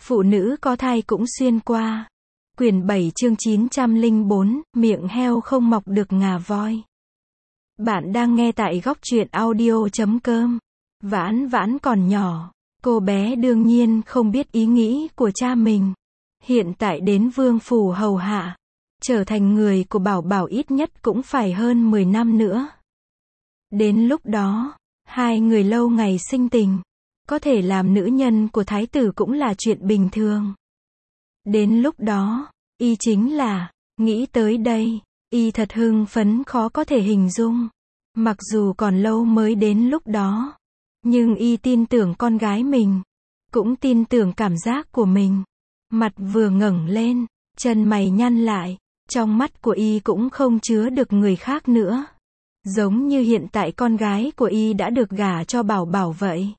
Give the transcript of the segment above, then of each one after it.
Phụ nữ có thai cũng xuyên qua. Quyển 7 chương 904, miệng heo không mọc được ngà voi. Bạn đang nghe tại góc truyện audio.com. Vãn Vãn còn nhỏ, cô bé đương nhiên không biết ý nghĩ của cha mình. Hiện tại đến vương phủ hầu hạ, trở thành người của Bảo Bảo ít nhất cũng phải hơn 10 năm nữa. Đến lúc đó, hai người lâu ngày sinh tình, có thể làm nữ nhân của thái tử cũng là chuyện bình thường. Đến lúc đó, y chính là, nghĩ tới đây, y thật hưng phấn khó có thể hình dung. Mặc dù còn lâu mới đến lúc đó, nhưng y tin tưởng con gái mình, cũng tin tưởng cảm giác của mình. Mặt vừa ngẩng lên, chân mày nhăn lại, trong mắt của y cũng không chứa được người khác nữa. Giống như hiện tại con gái của y đã được gả cho Bảo Bảo vậy.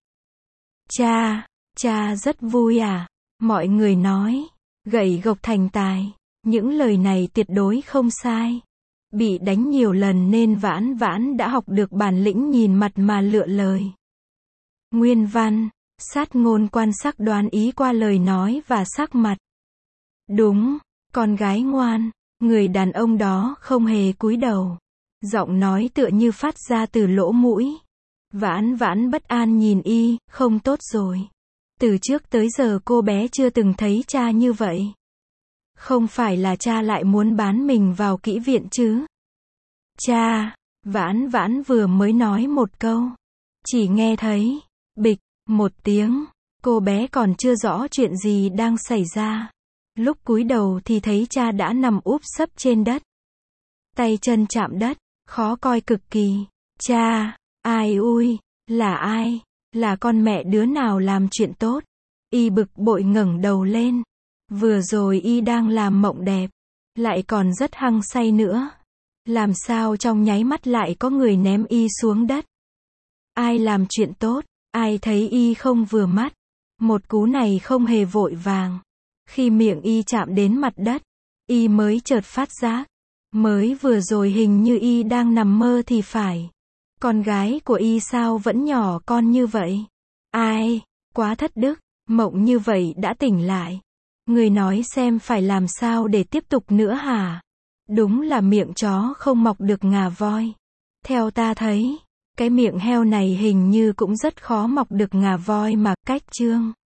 Cha rất vui à? Mọi người nói, gậy gộc thành tài. Những lời này tuyệt đối không sai. Bị đánh nhiều lần nên Vãn Vãn đã học được bản lĩnh nhìn mặt mà lựa lời. Nguyên văn, sát ngôn quan sắc đoán ý qua lời nói và sắc mặt. Đúng, con gái ngoan. Người đàn ông đó không hề cúi đầu. Giọng nói tựa như phát ra từ lỗ mũi. Vãn Vãn bất an nhìn y, không tốt rồi. Từ trước tới giờ cô bé chưa từng thấy cha như vậy. Không phải là cha lại muốn bán mình vào kỹ viện chứ? Cha, Vãn Vãn vừa mới nói một câu. Chỉ nghe thấy, bịch, một tiếng. Cô bé còn chưa rõ chuyện gì đang xảy ra. Lúc cúi đầu thì thấy cha đã nằm úp sấp trên đất. Tay chân chạm đất, khó coi cực kỳ. Cha, ai ui, là ai? Là con mẹ đứa nào làm chuyện tốt? Y bực bội ngẩng đầu lên. Vừa rồi y đang làm mộng đẹp, lại còn rất hăng say nữa. Làm sao trong nháy mắt lại có người ném y xuống đất? Ai làm chuyện tốt? Ai thấy y không vừa mắt? Một cú này không hề vội vàng. Khi miệng y chạm đến mặt đất, y mới chợt phát giác. Mới vừa rồi hình như y đang nằm mơ thì phải. Con gái của y sao vẫn nhỏ con như vậy? Ai, quá thất đức, mộng như vậy đã tỉnh lại. Người nói xem phải làm sao để tiếp tục nữa hả? Đúng là miệng chó không mọc được ngà voi. Theo ta thấy, cái miệng heo này hình như cũng rất khó mọc được ngà voi mà. Cách chương